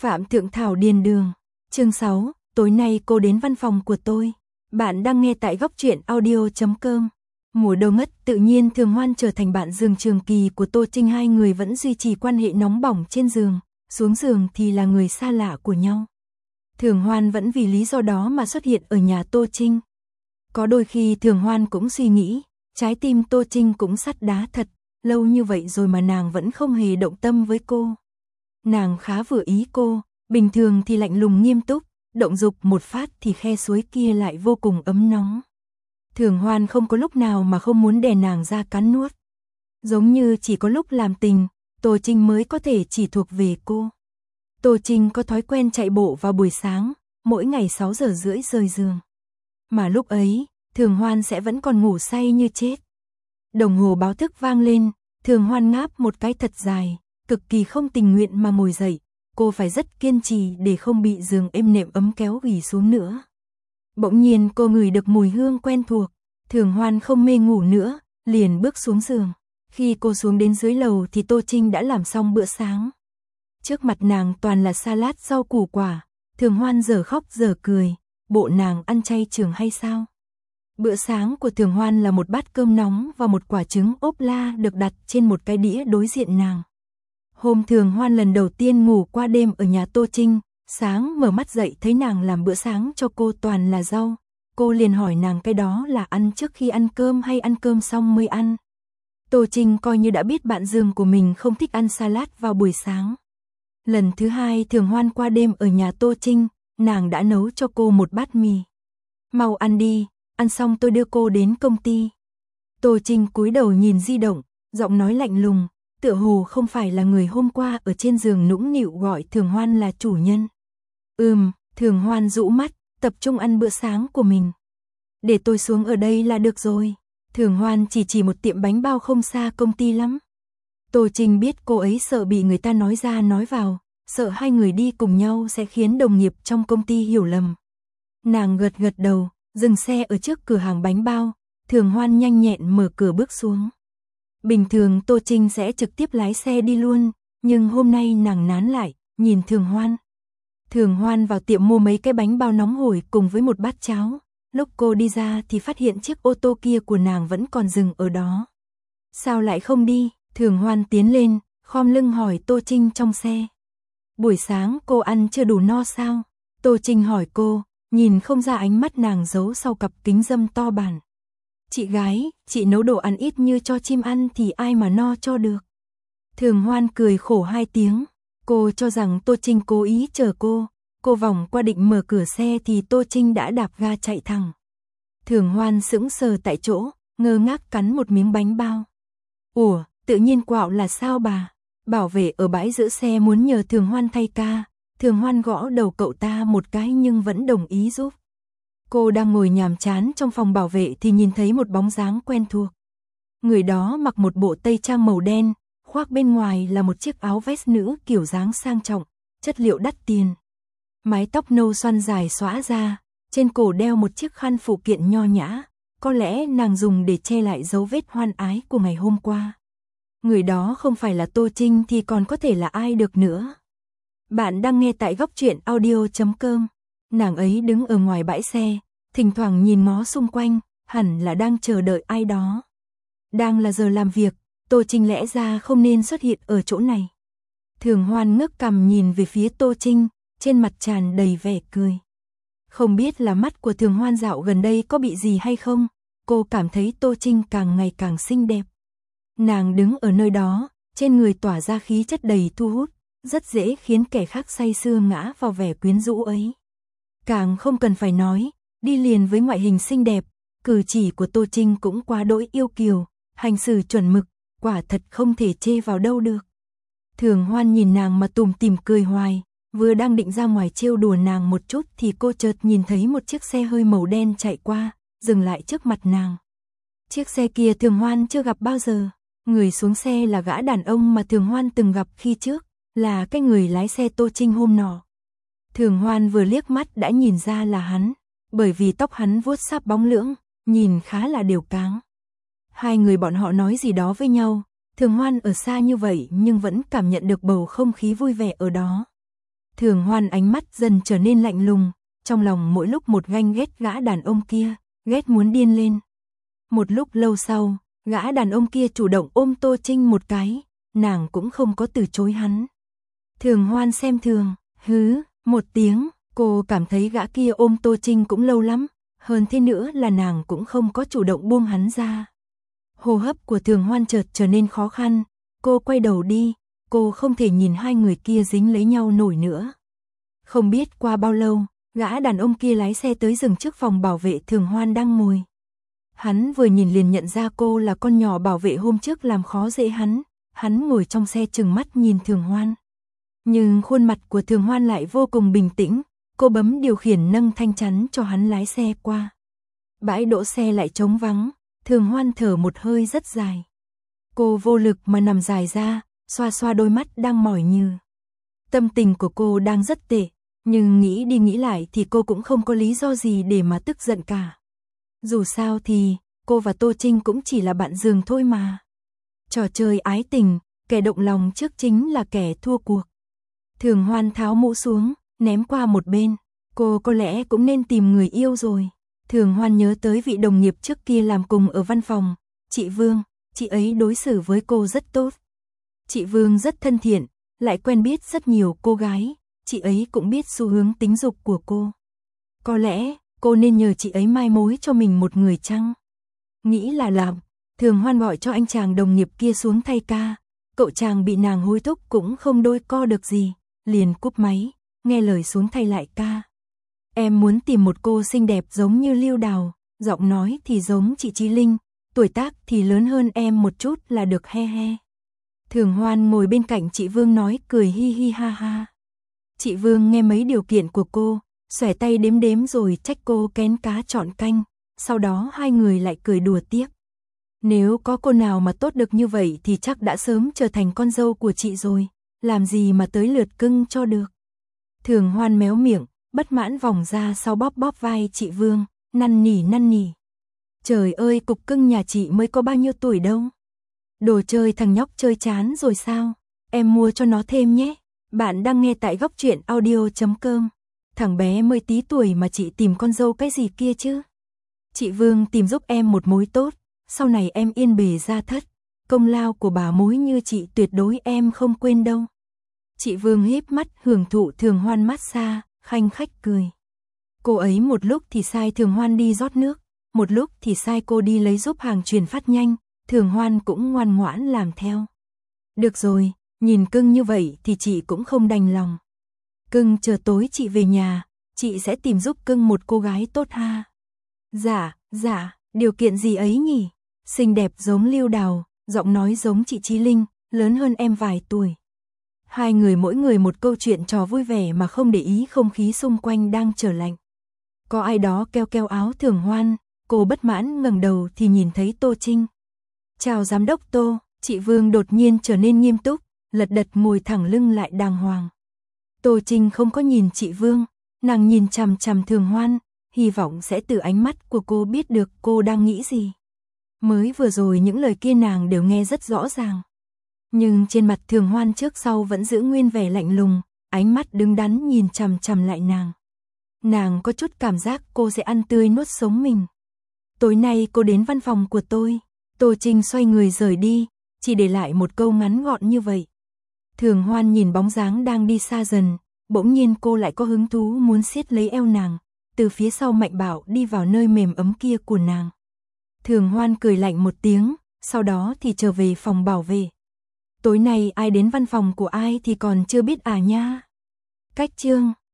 Phạm Thượng Thảo Điền Đường. Chương 6, tối nay cô đến văn phòng của tôi. Bạn đang nghe tại góc truyện audio.com. Mùa đông ngất, tự nhiên Thường Hoan trở thành bạn giường trường kỳ của Tô Trinh, hai người vẫn duy trì quan hệ nóng bỏng trên giường, xuống giường thì là người xa lạ của nhau. Thường Hoan vẫn vì lý do đó mà xuất hiện ở nhà Tô Trinh. Có đôi khi Thường Hoan cũng suy nghĩ, trái tim Tô Trinh cũng sắt đá thật, lâu như vậy rồi mà nàng vẫn không hề động tâm với cô. Nàng khá vừa ý cô, bình thường thì lạnh lùng nghiêm túc, động dục một phát thì khe suối kia lại vô cùng ấm nóng. Thường Hoan không có lúc nào mà không muốn đè nàng ra cắn nuốt. Giống như chỉ có lúc làm tình, Tô Trinh mới có thể chỉ thuộc về cô. Tô Trinh có thói quen chạy bộ vào buổi sáng, mỗi ngày 6 giờ rưỡi rời giường. Mà lúc ấy, Thường Hoan sẽ vẫn còn ngủ say như chết. Đồng hồ báo thức vang lên, Thường Hoan ngáp một cái thật dài, cực kỳ không tình nguyện mà ngồi dậy. Cô phải rất kiên trì để không bị giường êm nệm ấm kéo ghì xuống nữa. Bỗng nhiên cô ngửi được mùi hương quen thuộc, Thường Hoan không mê ngủ nữa, liền bước xuống giường. Khi cô xuống đến dưới lầu thì Tô Trinh đã làm xong bữa sáng. Trước mặt nàng toàn là salad rau củ quả, Thường Hoan giờ khóc giờ cười, bộ nàng ăn chay trường hay sao? Bữa sáng của Thường Hoan là một bát cơm nóng và một quả trứng ốp la được đặt trên một cái đĩa đối diện nàng. Hôm Thường Hoan lần đầu tiên ngủ qua đêm ở nhà Tô Trinh, sáng mở mắt dậy thấy nàng làm bữa sáng cho cô toàn là rau. Cô liền hỏi nàng cái đó là ăn trước khi ăn cơm hay ăn cơm xong mới ăn. Tô Trinh coi như đã biết bạn giường của mình không thích ăn salad vào buổi sáng. Lần thứ hai Thường Hoan qua đêm ở nhà Tô Trinh, nàng đã nấu cho cô một bát mì. Mau ăn đi, ăn xong tôi đưa cô đến công ty. Tô Trinh cúi đầu nhìn di động, giọng nói lạnh lùng, tựa hồ không phải là người hôm qua ở trên giường nũng nịu gọi Thường Hoan là chủ nhân. Thường Hoan rũ mắt, tập trung ăn bữa sáng của mình. Để tôi xuống ở đây là được rồi. Thường Hoan chỉ một tiệm bánh bao không xa công ty lắm. Tô Trinh biết cô ấy sợ bị người ta nói ra nói vào, sợ hai người đi cùng nhau sẽ khiến đồng nghiệp trong công ty hiểu lầm. Nàng gật gật đầu, dừng xe ở trước cửa hàng bánh bao, Thường Hoan nhanh nhẹn mở cửa bước xuống. Bình thường Tô Trinh sẽ trực tiếp lái xe đi luôn, nhưng hôm nay nàng nán lại, nhìn Thường Hoan. Thường Hoan vào tiệm mua mấy cái bánh bao nóng hổi cùng với một bát cháo. Lúc cô đi ra thì phát hiện chiếc ô tô kia của nàng vẫn còn dừng ở đó. Sao lại không đi? Thường Hoan tiến lên, khom lưng hỏi Tô Trinh trong xe. Buổi sáng cô ăn chưa đủ no sao? Tô Trinh hỏi cô, nhìn không ra ánh mắt nàng giấu sau cặp kính râm to bản. Chị gái, chị nấu đồ ăn ít như cho chim ăn thì ai mà no cho được. Thường Hoan cười khổ hai tiếng, cô cho rằng Tô Trinh cố ý chờ cô vòng qua định mở cửa xe thì Tô Trinh đã đạp ga chạy thẳng. Thường Hoan sững sờ tại chỗ, ngơ ngác cắn một miếng bánh bao. Ủa, tự nhiên quạo là sao bà? Bảo vệ ở bãi giữ xe muốn nhờ Thường Hoan thay ca, Thường Hoan gõ đầu cậu ta một cái nhưng vẫn đồng ý giúp. Cô đang ngồi nhàm chán trong phòng bảo vệ thì nhìn thấy một bóng dáng quen thuộc. Người đó mặc một bộ tây trang màu đen, khoác bên ngoài là một chiếc áo vest nữ kiểu dáng sang trọng, chất liệu đắt tiền. Mái tóc nâu xoăn dài xõa ra, trên cổ đeo một chiếc khăn phụ kiện nho nhã, có lẽ nàng dùng để che lại dấu vết hoan ái của ngày hôm qua. Người đó không phải là Tô Trinh thì còn có thể là ai được nữa. Bạn đang nghe tại góc truyện audio.com. Nàng ấy đứng ở ngoài bãi xe, thỉnh thoảng nhìn ngó xung quanh, hẳn là đang chờ đợi ai đó. Đang là giờ làm việc, Tô Trinh lẽ ra không nên xuất hiện ở chỗ này. Thường Hoan ngước cằm nhìn về phía Tô Trinh, trên mặt tràn đầy vẻ cười. Không biết là mắt của Thường Hoan dạo gần đây có bị gì hay không, cô cảm thấy Tô Trinh càng ngày càng xinh đẹp. Nàng đứng ở nơi đó, trên người tỏa ra khí chất đầy thu hút, rất dễ khiến kẻ khác say sưa ngã vào vẻ quyến rũ ấy. Càng không cần phải nói, đi liền với ngoại hình xinh đẹp, cử chỉ của Tô Trinh cũng quá đỗi yêu kiều, hành xử chuẩn mực, quả thật không thể chê vào đâu được. Thường Hoan nhìn nàng mà tủm tỉm cười hoài, vừa đang định ra ngoài trêu đùa nàng một chút thì cô chợt nhìn thấy một chiếc xe hơi màu đen chạy qua, dừng lại trước mặt nàng. Chiếc xe kia Thường Hoan chưa gặp bao giờ, người xuống xe là gã đàn ông mà Thường Hoan từng gặp khi trước, là cái người lái xe Tô Trinh hôm nọ. Thường Hoan vừa liếc mắt đã nhìn ra là hắn, bởi vì tóc hắn vuốt sáp bóng lưỡng, nhìn khá là đều cáng. Hai người bọn họ nói gì đó với nhau, Thường Hoan ở xa như vậy nhưng vẫn cảm nhận được bầu không khí vui vẻ ở đó. Thường Hoan ánh mắt dần trở nên lạnh lùng, trong lòng mỗi lúc một ganh ghét gã đàn ông kia, ghét muốn điên lên. Một lúc lâu sau, gã đàn ông kia chủ động ôm Tô Trinh một cái, nàng cũng không có từ chối hắn. Thường Hoan xem thường, hứ, một tiếng, cô cảm thấy gã kia ôm Tô Trinh cũng lâu lắm, hơn thế nữa là nàng cũng không có chủ động buông hắn ra. Hô hấp của Thường Hoan chợt trở nên khó khăn, cô quay đầu đi, cô không thể nhìn hai người kia dính lấy nhau nổi nữa. Không biết qua bao lâu, gã đàn ông kia lái xe tới dừng trước phòng bảo vệ Thường Hoan đang ngồi. Hắn vừa nhìn liền nhận ra cô là con nhỏ bảo vệ hôm trước làm khó dễ hắn ngồi trong xe trừng mắt nhìn Thường Hoan. Nhưng khuôn mặt của Thường Hoan lại vô cùng bình tĩnh, cô bấm điều khiển nâng thanh chắn cho hắn lái xe qua. Bãi đỗ xe lại trống vắng, Thường Hoan thở một hơi rất dài. Cô vô lực mà nằm dài ra, xoa xoa đôi mắt đang mỏi như. Tâm tình của cô đang rất tệ, nhưng nghĩ đi nghĩ lại thì cô cũng không có lý do gì để mà tức giận cả. Dù sao thì, cô và Tô Trinh cũng chỉ là bạn giường thôi mà. Trò chơi ái tình, kẻ động lòng trước chính là kẻ thua cuộc. Thường Hoan tháo mũ xuống, ném qua một bên. Cô có lẽ cũng nên tìm người yêu rồi. Thường Hoan nhớ tới vị đồng nghiệp trước kia làm cùng ở văn phòng, chị Vương, chị ấy đối xử với cô rất tốt. Chị Vương rất thân thiện, lại quen biết rất nhiều cô gái, chị ấy cũng biết xu hướng tính dục của cô. Có lẽ, cô nên nhờ chị ấy mai mối cho mình một người chăng? Nghĩ là làm, Thường Hoan gọi cho anh chàng đồng nghiệp kia xuống thay ca. Cậu chàng bị nàng hối thúc cũng không đôi co được gì, liền cúp máy, nghe lời xuống thay lại ca. Em muốn tìm một cô xinh đẹp giống như Lưu Đào, giọng nói thì giống chị Chí Linh, tuổi tác thì lớn hơn em một chút là được he he. Thường Hoan ngồi bên cạnh chị Vương nói cười hi hi ha ha. Chị Vương nghe mấy điều kiện của cô, xòe tay đếm đếm rồi trách cô kén cá chọn canh, sau đó hai người lại cười đùa tiếp. Nếu có cô nào mà tốt được như vậy thì chắc đã sớm trở thành con dâu của chị rồi, làm gì mà tới lượt cưng cho được. Thường Hoan méo miệng, bất mãn vòng ra sau bóp bóp vai chị Vương, năn nỉ. Trời ơi, cục cưng nhà chị mới có bao nhiêu tuổi đâu. Đồ chơi thằng nhóc chơi chán rồi sao? Em mua cho nó thêm nhé. Bạn đang nghe tại góc truyện audio.com. Thằng bé mới tí tuổi mà chị tìm con dâu cái gì kia chứ? Chị Vương tìm giúp em một mối tốt, sau này em yên bề gia thất, công lao của bà mối như chị tuyệt đối em không quên đâu. Chị Vương híp mắt hưởng thụ Thường Hoan massage, khanh khách cười. Cô ấy một lúc thì sai Thường Hoan đi rót nước, một lúc thì sai cô đi lấy giúp hàng truyền phát nhanh, Thường Hoan cũng ngoan ngoãn làm theo. Được rồi, nhìn cưng như vậy thì chị cũng không đành lòng. Cưng chờ tối chị về nhà, chị sẽ tìm giúp cưng một cô gái tốt ha. Dạ, điều kiện gì ấy nhỉ? Xinh đẹp giống Lưu Đào, giọng nói giống chị Chí Linh, lớn hơn em vài tuổi. Hai người mỗi người một câu chuyện trò vui vẻ mà không để ý không khí xung quanh đang trở lạnh. Có ai đó keo áo Thường Hoan, cô bất mãn ngẩng đầu thì nhìn thấy Tô Trinh. Chào giám đốc Tô, chị Vương đột nhiên trở nên nghiêm túc, lật đật ngồi thẳng lưng lại đàng hoàng. Tô Trinh không có nhìn chị Vương, nàng nhìn chằm chằm Thường Hoan, hy vọng sẽ từ ánh mắt của cô biết được cô đang nghĩ gì. Mới vừa rồi những lời kia nàng đều nghe rất rõ ràng. Nhưng trên mặt Thường Hoan trước sau vẫn giữ nguyên vẻ lạnh lùng, ánh mắt đứng đắn nhìn chằm chằm lại nàng. Nàng có chút cảm giác cô sẽ ăn tươi nuốt sống mình. Tối nay cô đến văn phòng của tôi. Tô Trinh xoay người rời đi, chỉ để lại một câu ngắn gọn như vậy. Thường Hoan nhìn bóng dáng đang đi xa dần, bỗng nhiên cô lại có hứng thú muốn siết lấy eo nàng, từ phía sau mạnh bạo đi vào nơi mềm ấm kia của nàng. Thường Hoan cười lạnh một tiếng, sau đó thì trở về phòng bảo vệ. Tối nay ai đến văn phòng của ai thì còn chưa biết à nha. Cách chương